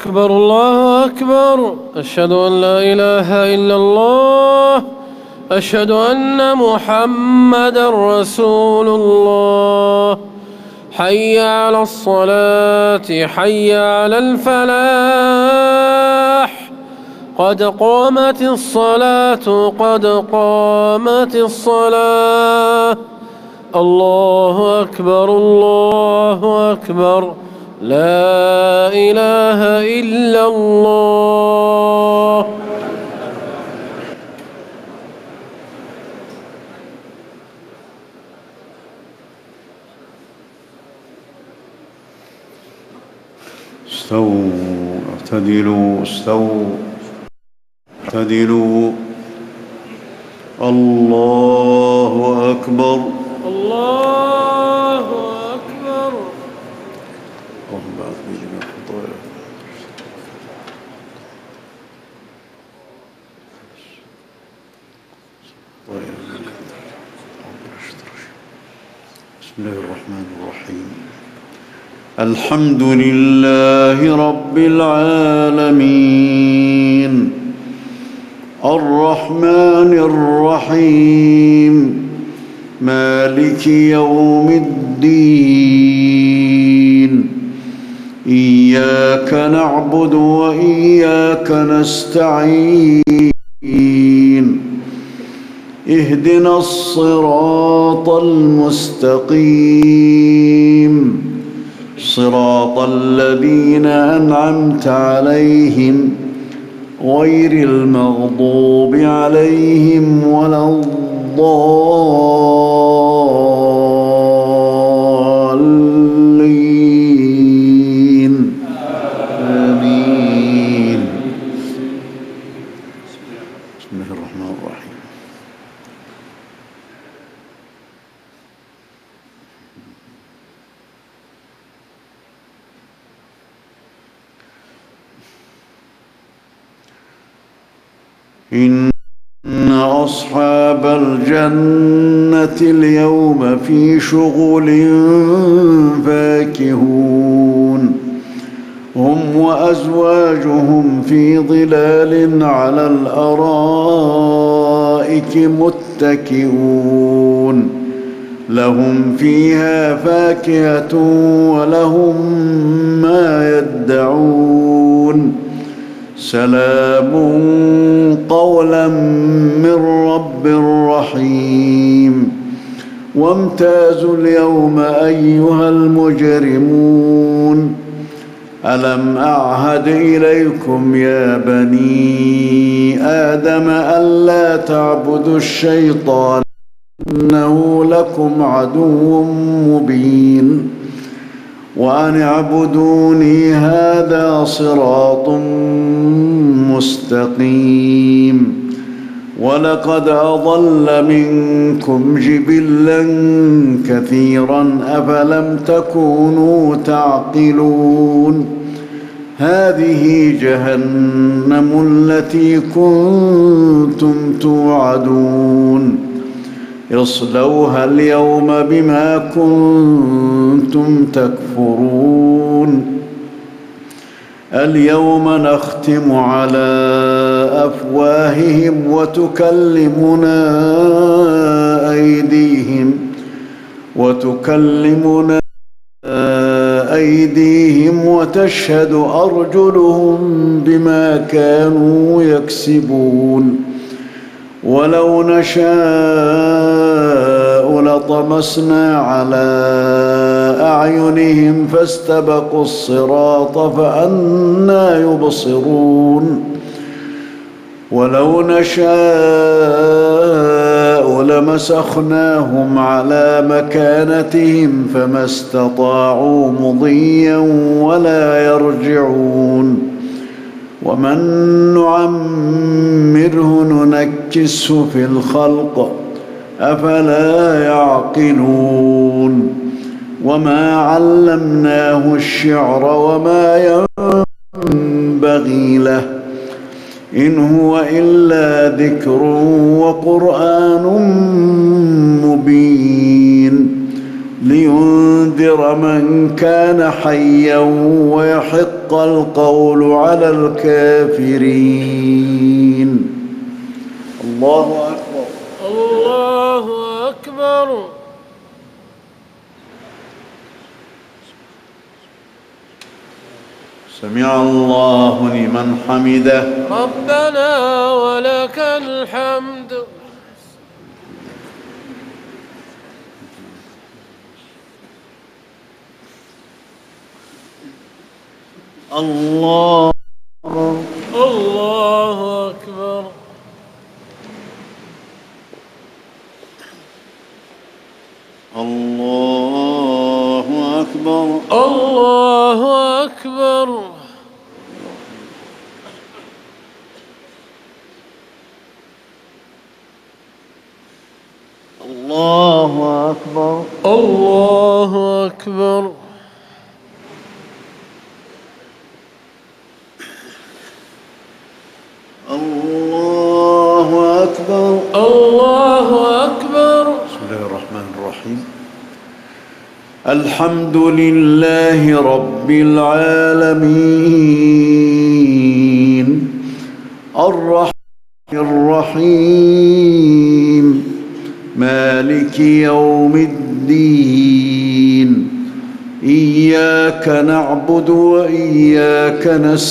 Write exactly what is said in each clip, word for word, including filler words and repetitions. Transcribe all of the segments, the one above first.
أكبر الله أكبر. أشهد أن لا إله إلا الله. أشهد أن محمدا رسول الله. حي على الصلاة، حي على الفلاح. قد قامت الصلاة، قد قامت الصلاة. الله أكبر، الله أكبر. لا إله إلا الله. استووا، اعتدلوا، استووا، اعتدلوا. الله أكبر، الله أكبر. اللهم بارك لي جميع خطاياي. بسم الله الرحمن الرحيم. الحمد لله رب العالمين، الرحمن الرحيم، مالك يوم الدين. إياك نعبد وإياك نستعين. اهدنا الصراط المستقيم، صراط الذين أنعمت عليهم غير المغضوب عليهم ولا الضالين. آمين. بسم الله الرحمن الرحيم. إن أصحاب الجنة اليوم في شغل فاكهون، هم وأزواجهم في ظلال على الأرائك متكئون، لهم فيها فاكهة ولهم ما يدعون. سلام قولا من رب رحيم. وامتازوا اليوم أيها المجرمون، ألم أعهد إليكم يا بني آدم ألا تعبدوا الشيطان إنه لكم عدو مبين، وأن اعبدوني هذا صراط مستقيم. ولقد أضل منكم جبلا كثيرا أفلم تكونوا تعقلون. هذه جهنم التي كنتم توعدون، اصلوها اليوم بما كنتم تكفرون. اليوم نختم على أفواههم وتكلمنا أيديهم وتكلمنا أيديهم وتشهد أرجلهم بما كانوا يكسبون. ولو نشاء لطمسنا على أعينهم فاستبقوا الصراط فأنى يبصرون. ولو نشاء لمسخناهم على مكانتهم فما استطاعوا مضيا ولا يرجعون. ومن نعمره ننكسه في الخلق أفلا يعقلون. وما علمناه الشعر وما ينبغي له، إن هو إلا ذكر وقرآن مبين، لينذر من كان حيا ويحق حق القول على الكافرين. الله أكبر. الله أكبر. سمع الله لمن حمده. ربنا ولك الحمد. الله الله أكبر. الله أكبر. الله أكبر. الله أكبر. الله أكبر. الله أكبر. الله أكبر. بسم الله الرحمن الرحيم. الحمد لله رب العالمين الرحمن الرحيم مالك يوم الدين. إياك نعبد وإياك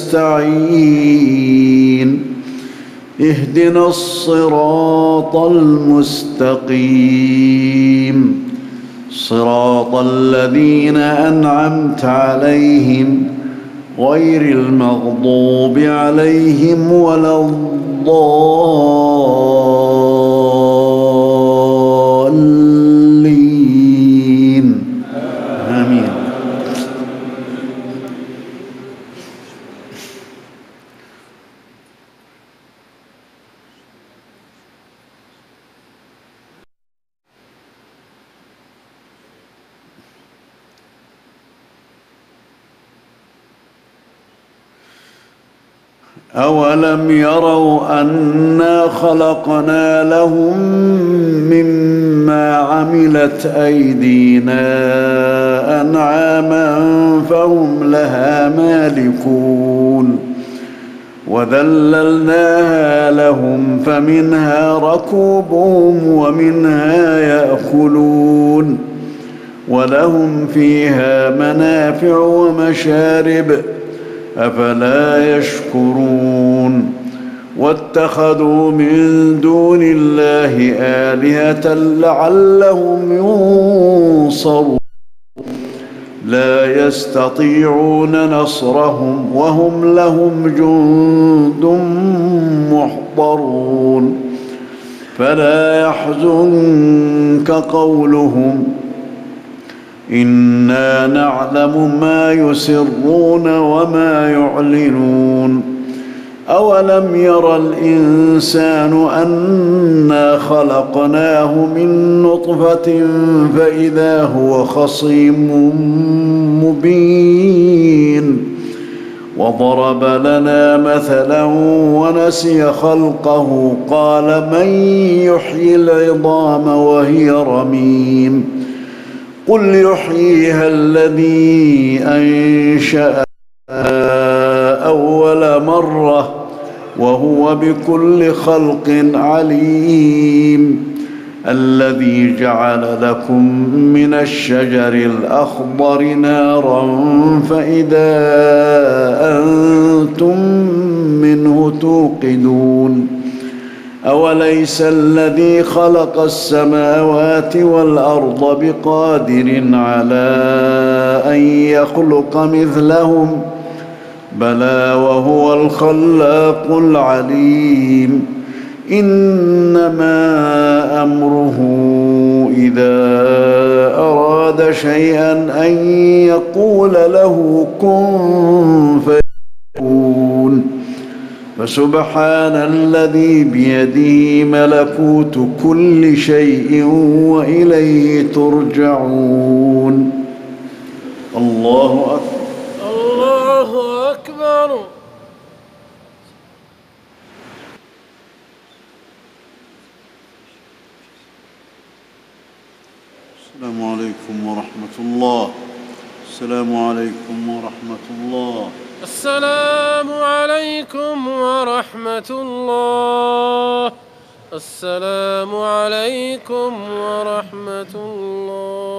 نستعين. اهدنا الصراط المستقيم صراط الذين أنعمت عليهم غير المغضوب عليهم ولا الضالين. آمين. أولم يروا أنا خلقنا لهم مما عملت أيدينا أنعاما فهم لها مالكون وذللناها لهم فمنها ركوبهم ومنها يأكلون ولهم فيها منافع ومشارب أفلا يشكرون. واتخذوا من دون الله آلهة لعلهم ينصرون لا يستطيعون نصرهم وهم لهم جند محضرون. فلا يحزنك قولهم إنا نعلم ما يسرون وما يعلنون. أولم ير الإنسان أنا خلقناه من نطفة فإذا هو خصيم مبين. وضرب لنا مثلا ونسي خلقه قال من يحيي العظام وهي رميم. قل يحييها الذي أنشأها أول مرة وهو بكل خلق عليم. الذي جعل لكم من الشجر الأخضر نارا فإذا أنتم منه توقدون. أوليس الذي خلق السماوات والأرض بقادر على أن يخلق مثلهم بلى وهو الخلاق العليم. إنما أمره إذا أراد شيئا أن يقول له كن فيكون. فسبحان الذي بيده ملكوت كل شيء وإليه ترجعون. الله أكبر. الله أكبر. السلام عليكم ورحمة الله. السلام عليكم ورحمة الله. السلام عليكم ورحمة الله. السلام عليكم ورحمة الله.